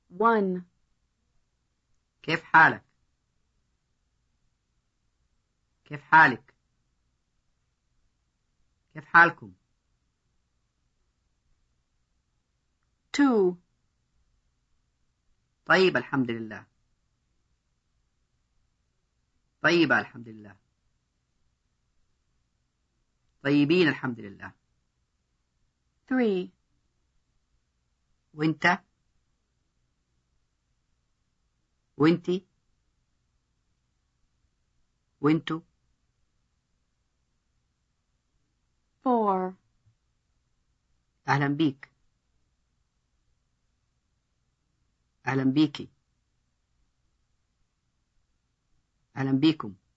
1. كيف حالك؟ كيف حالك؟ كيف حالكم؟ 2. طيب الحمد لله. طيبة الحمد لله. طيبين الحمد لله. 3. وانت؟ وانتي؟ وانتو؟ 4. أهلا بيك. أهلا بيكي. أهلا بيكم.